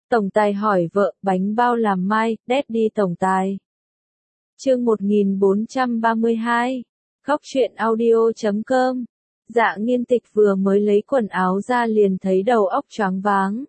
Tổng tài hỏi vợ, bánh bao làm mai, Daddy tổng tài. Chương 1432. Góc truyện audio.com. Dạ Nghiên Tịch vừa mới lấy quần áo ra liền thấy đầu óc choáng váng.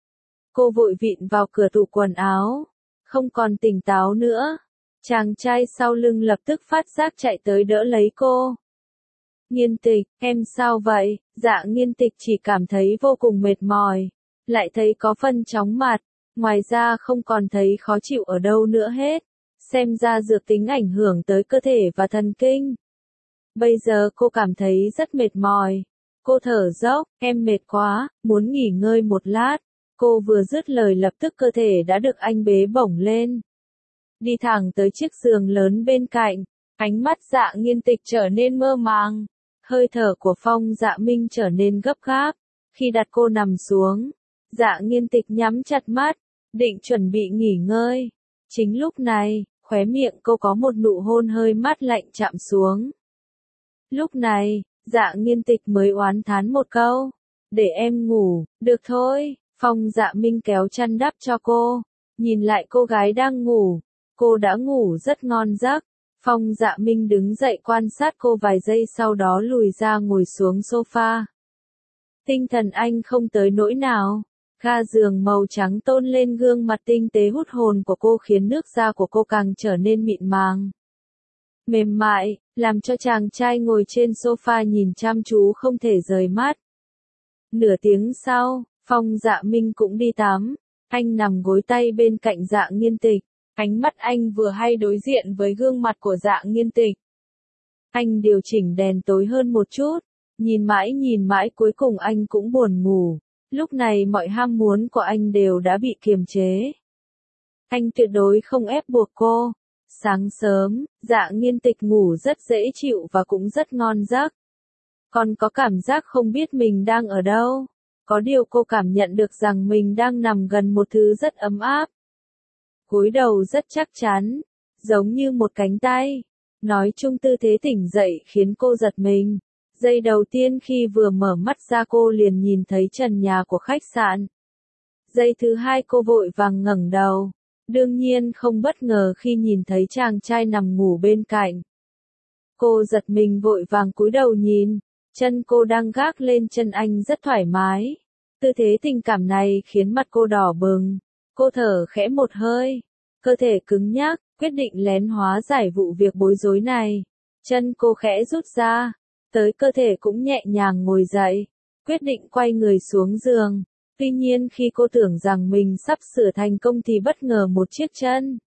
Cô vội vịn vào cửa tủ quần áo, không còn tỉnh táo nữa. Chàng trai sau lưng lập tức phát giác chạy tới đỡ lấy cô. Nghiên Tịch, em sao vậy? Dạ Nghiên Tịch chỉ cảm thấy vô cùng mệt mỏi, lại thấy có phân chóng mặt, ngoài ra không còn thấy khó chịu ở đâu nữa hết. Xem ra dược tính ảnh hưởng tới cơ thể và thần kinh. Bây giờ cô cảm thấy rất mệt mỏi. Cô thở dốc, em mệt quá, muốn nghỉ ngơi một lát. Cô vừa dứt lời lập tức cơ thể đã được anh bế bổng lên. Đi thẳng tới chiếc giường lớn bên cạnh, ánh mắt Dạ Nghiên Tịch trở nên mơ màng. Hơi thở của Phong Dạ Minh trở nên gấp gáp. Khi đặt cô nằm xuống, Dạ Nghiên Tịch nhắm chặt mắt, định chuẩn bị nghỉ ngơi. Chính lúc này, khóe miệng cô có một nụ hôn hơi mát lạnh chạm xuống. Lúc này, Dạ Nghiên Tịch mới oán thán một câu. Để em ngủ, được thôi. Phong Dạ Minh kéo chăn đắp cho cô. Nhìn lại cô gái đang ngủ. Cô đã ngủ rất ngon giấc. Phong Dạ Minh đứng dậy quan sát cô vài giây sau đó lùi ra ngồi xuống sofa. Tinh thần anh không tới nỗi nào. Ga giường màu trắng tôn lên gương mặt tinh tế hút hồn của cô khiến nước da của cô càng trở nên mịn màng. Mềm mại, làm cho chàng trai ngồi trên sofa nhìn chăm chú không thể rời mắt. Nửa tiếng sau, Phong Dạ Minh cũng đi tắm. Anh nằm gối tay bên cạnh Dạ Nghiên Tịch. Ánh mắt anh vừa hay đối diện với gương mặt của Dạ Nghiên Tịch. Anh điều chỉnh đèn tối hơn một chút. Nhìn mãi cuối cùng anh cũng buồn ngủ. Lúc này mọi ham muốn của anh đều đã bị kiềm chế. Anh tuyệt đối không ép buộc cô. Sáng sớm, Dạ Nghiên Tịch ngủ rất dễ chịu và cũng rất ngon giấc. Còn có cảm giác không biết mình đang ở đâu. Có điều cô cảm nhận được rằng mình đang nằm gần một thứ rất ấm áp. Gối đầu rất chắc chắn, giống như một cánh tay. Nói chung tư thế tỉnh dậy khiến cô giật mình. Giây đầu tiên khi vừa mở mắt ra cô liền nhìn thấy trần nhà của khách sạn. Giây thứ hai cô vội vàng ngẩng đầu. Đương nhiên không bất ngờ khi nhìn thấy chàng trai nằm ngủ bên cạnh. Cô giật mình vội vàng cúi đầu nhìn. Chân cô đang gác lên chân anh rất thoải mái. Tư thế tình cảm này khiến mặt cô đỏ bừng. Cô thở khẽ một hơi. Cơ thể cứng nhắc, quyết định lén hóa giải vụ việc bối rối này. Chân cô khẽ rút ra. Tới cơ thể cũng nhẹ nhàng ngồi dậy. Quyết định quay người xuống giường. Tuy nhiên khi cô tưởng rằng mình sắp sửa thành công thì bất ngờ một chiếc chân.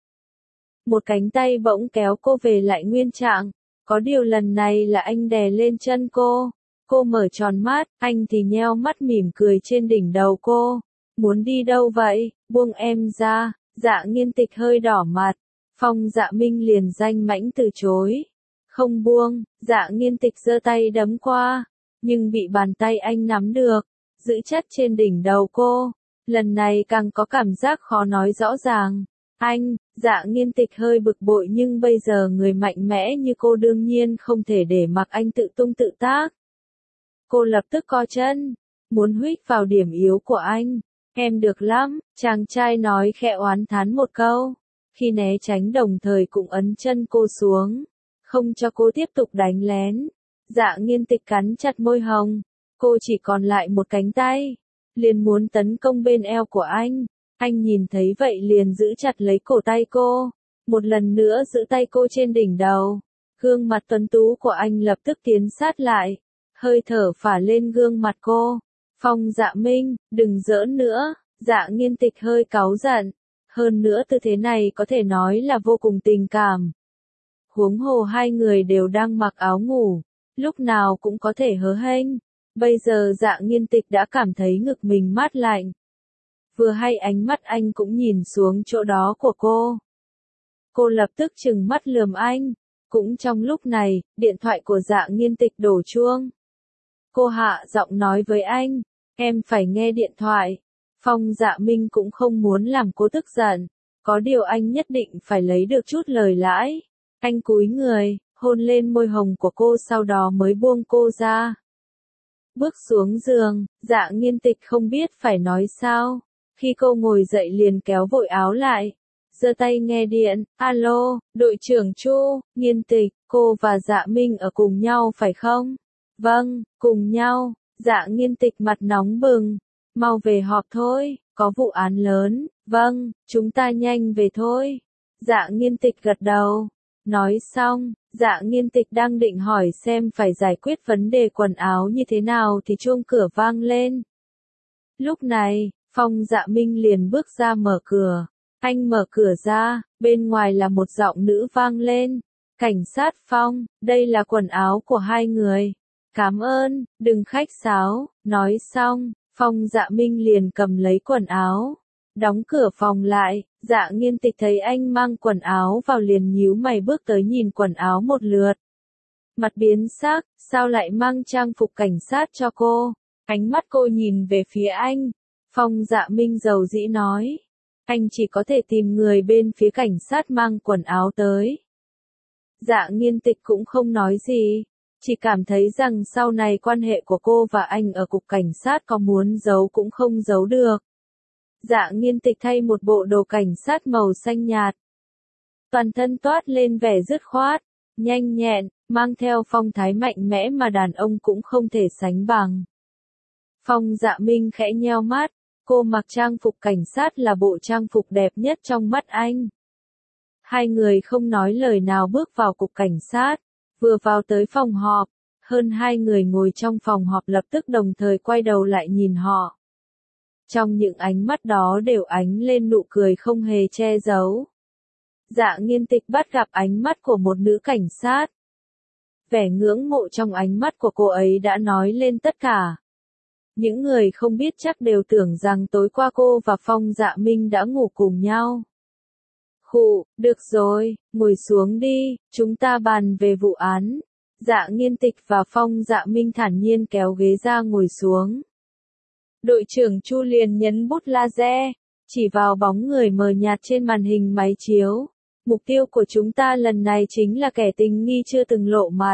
Một cánh tay bỗng kéo cô về lại nguyên trạng. Có điều lần này là anh đè lên chân cô. Cô mở tròn mắt, anh thì nheo mắt mỉm cười trên đỉnh đầu cô. Muốn đi đâu vậy? Buông em ra. Dạ Nghiên Tịch hơi đỏ mặt. Phong Dạ Minh liền danh mãnh từ chối. Không buông. Dạ Nghiên Tịch giơ tay đấm qua. Nhưng bị bàn tay anh nắm được. Giữ chặt trên đỉnh đầu cô. Lần này càng có cảm giác khó nói rõ ràng. Anh, Dạ Nghiên Tịch hơi bực bội nhưng bây giờ người mạnh mẽ như cô đương nhiên không thể để mặc anh tự tung tự tác. Cô lập tức co chân, muốn huých vào điểm yếu của anh. Em được lắm, chàng trai nói khẽ oán thán một câu. Khi né tránh đồng thời cũng ấn chân cô xuống, không cho cô tiếp tục đánh lén. Dạ Nghiên Tịch cắn chặt môi hồng. Cô chỉ còn lại một cánh tay. Liền muốn tấn công bên eo của anh. Anh nhìn thấy vậy liền giữ chặt lấy cổ tay cô. Một lần nữa giữ tay cô trên đỉnh đầu. Gương mặt tuấn tú của anh lập tức tiến sát lại. Hơi thở phả lên gương mặt cô. Phong Dạ Minh, đừng giỡn nữa. Dạ Nghiên Tịch hơi cáu giận. Hơn nữa tư thế này có thể nói là vô cùng tình cảm. Huống hồ hai người đều đang mặc áo ngủ. Lúc nào cũng có thể hớ hênh. Bây giờ Dạ Nghiên Tịch đã cảm thấy ngực mình mát lạnh. Vừa hay ánh mắt anh cũng nhìn xuống chỗ đó của cô. Cô lập tức trừng mắt lườm anh. Cũng trong lúc này, điện thoại của Dạ Nghiên Tịch đổ chuông. Cô hạ giọng nói với anh. Em phải nghe điện thoại. Phong Dạ Minh cũng không muốn làm cô tức giận. Có điều anh nhất định phải lấy được chút lời lãi. Anh cúi người, hôn lên môi hồng của cô sau đó mới buông cô ra. Bước xuống giường, Dạ Nghiên Tịch không biết phải nói sao. Khi cô ngồi dậy liền kéo vội áo lại, giơ tay nghe điện. Alo, đội trưởng Chu, Nghiên Tịch, cô và Dạ Minh ở cùng nhau phải không? Vâng, cùng nhau. Dạ Nghiên Tịch mặt nóng bừng. Mau về họp thôi, có vụ án lớn. Vâng, chúng ta nhanh về thôi. Dạ Nghiên Tịch gật đầu. Nói xong, Dạ Nghiên Tịch đang định hỏi xem phải giải quyết vấn đề quần áo như thế nào thì chuông cửa vang lên. Lúc này, Phong Dạ Minh liền bước ra mở cửa. Anh mở cửa ra, bên ngoài là một giọng nữ vang lên. Cảnh sát Phong, đây là quần áo của hai người. Cảm ơn, đừng khách sáo. Nói xong, Phong Dạ Minh liền cầm lấy quần áo. Đóng cửa phòng lại, Dạ Nghiên Tịch thấy anh mang quần áo vào liền nhíu mày bước tới nhìn quần áo một lượt. Mặt biến sắc, sao lại mang trang phục cảnh sát cho cô? Ánh mắt cô nhìn về phía anh. Phong Dạ Minh dầu dĩ nói. Anh chỉ có thể tìm người bên phía cảnh sát mang quần áo tới. Dạ Nghiên Tịch cũng không nói gì. Chỉ cảm thấy rằng sau này quan hệ của cô và anh ở cục cảnh sát có muốn giấu cũng không giấu được. Dạ Nghiên Tịch thay một bộ đồ cảnh sát màu xanh nhạt. Toàn thân toát lên vẻ dứt khoát, nhanh nhẹn, mang theo phong thái mạnh mẽ mà đàn ông cũng không thể sánh bằng. Phong Dạ Minh khẽ nheo mắt, cô mặc trang phục cảnh sát là bộ trang phục đẹp nhất trong mắt anh. Hai người không nói lời nào bước vào cục cảnh sát, vừa vào tới phòng họp, hơn 2 người ngồi trong phòng họp lập tức đồng thời quay đầu lại nhìn họ. Trong những ánh mắt đó đều ánh lên nụ cười không hề che giấu. Dạ Nghiên Tịch bắt gặp ánh mắt của một nữ cảnh sát. Vẻ ngưỡng mộ trong ánh mắt của cô ấy đã nói lên tất cả. Những người không biết chắc đều tưởng rằng tối qua cô và Phong Dạ Minh đã ngủ cùng nhau. Khụ, được rồi, ngồi xuống đi, chúng ta bàn về vụ án. Dạ Nghiên Tịch và Phong Dạ Minh thản nhiên kéo ghế ra ngồi xuống. Đội trưởng Chu liền nhấn bút laser, chỉ vào bóng người mờ nhạt trên màn hình máy chiếu. Mục tiêu của chúng ta lần này chính là kẻ tình nghi chưa từng lộ mặt.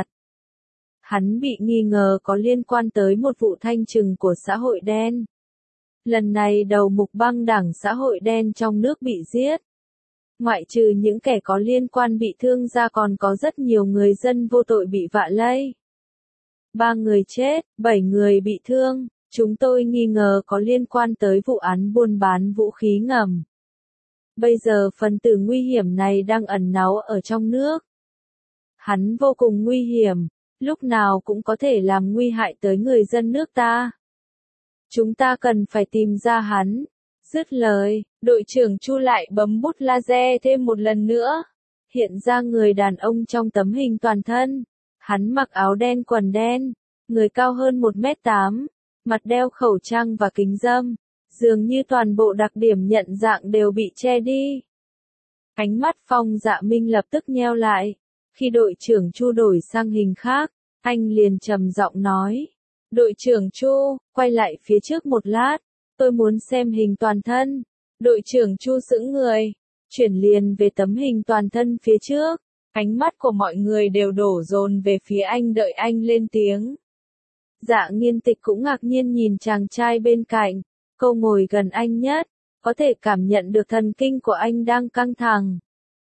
Hắn bị nghi ngờ có liên quan tới một vụ thanh trừng của xã hội đen. Lần này đầu mục băng đảng xã hội đen trong nước bị giết. Ngoại trừ những kẻ có liên quan bị thương ra còn có rất nhiều người dân vô tội bị vạ lây. 3 người chết, 7 người bị thương. Chúng tôi nghi ngờ có liên quan tới vụ án buôn bán vũ khí ngầm. Bây giờ phần tử nguy hiểm này đang ẩn náu ở trong nước. Hắn vô cùng nguy hiểm, lúc nào cũng có thể làm nguy hại tới người dân nước ta. Chúng ta cần phải tìm ra hắn. Dứt lời, đội trưởng Chu lại bấm bút laser thêm một lần nữa. Hiện ra người đàn ông trong tấm hình toàn thân. Hắn mặc áo đen quần đen, người cao hơn 1m8. Mặt đeo khẩu trang và kính râm, dường như toàn bộ đặc điểm nhận dạng đều bị che đi. Ánh mắt Phong Dạ Minh lập tức nheo lại. Khi đội trưởng Chu đổi sang hình khác, anh liền trầm giọng nói. Đội trưởng Chu, quay lại phía trước một lát, tôi muốn xem hình toàn thân. Đội trưởng Chu sững người, chuyển liền về tấm hình toàn thân phía trước. Ánh mắt của mọi người đều đổ dồn về phía anh đợi anh lên tiếng. Dạ Nghiên Tịch cũng ngạc nhiên nhìn chàng trai bên cạnh, cô ngồi gần anh nhất, có thể cảm nhận được thần kinh của anh đang căng thẳng.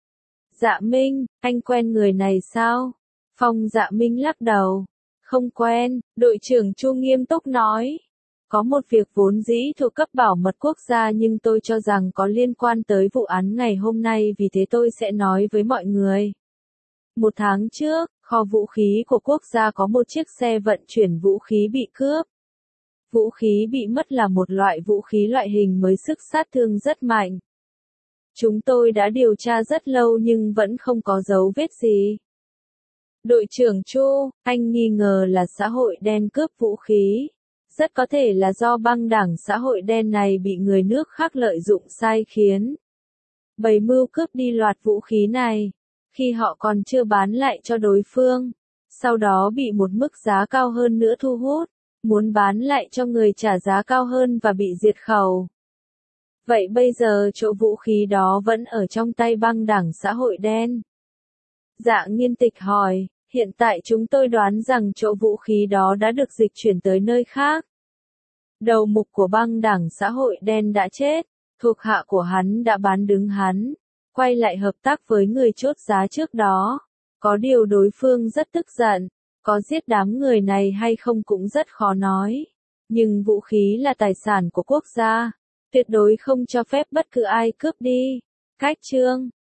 Dạ Minh, anh quen người này sao? Phong Dạ Minh lắc đầu. Không quen, đội trưởng Chu nghiêm túc nói. Có một việc vốn dĩ thuộc cấp bảo mật quốc gia nhưng tôi cho rằng có liên quan tới vụ án ngày hôm nay vì thế tôi sẽ nói với mọi người. 1 tháng trước, kho vũ khí của quốc gia có một chiếc xe vận chuyển vũ khí bị cướp. Vũ khí bị mất là một loại vũ khí loại hình mới sức sát thương rất mạnh. Chúng tôi đã điều tra rất lâu nhưng vẫn không có dấu vết gì. Đội trưởng Chu, anh nghi ngờ là xã hội đen cướp vũ khí. Rất có thể là do băng đảng xã hội đen này bị người nước khác lợi dụng sai khiến. Bày mưu cướp đi loạt vũ khí này. Khi họ còn chưa bán lại cho đối phương, sau đó bị một mức giá cao hơn nữa thu hút, muốn bán lại cho người trả giá cao hơn và bị diệt khẩu. Vậy bây giờ chỗ vũ khí đó vẫn ở trong tay băng đảng xã hội đen. Dạ Nghiên Tịch hỏi, hiện tại chúng tôi đoán rằng chỗ vũ khí đó đã được dịch chuyển tới nơi khác. Đầu mục của băng đảng xã hội đen đã chết, Thuộc hạ của hắn đã bán đứng hắn, quay lại hợp tác với người chốt giá trước đó. Có điều đối phương rất tức giận, có giết đám người này hay không cũng rất khó nói. Nhưng vũ khí là tài sản của quốc gia, tuyệt đối không cho phép bất cứ ai cướp đi. Cách chương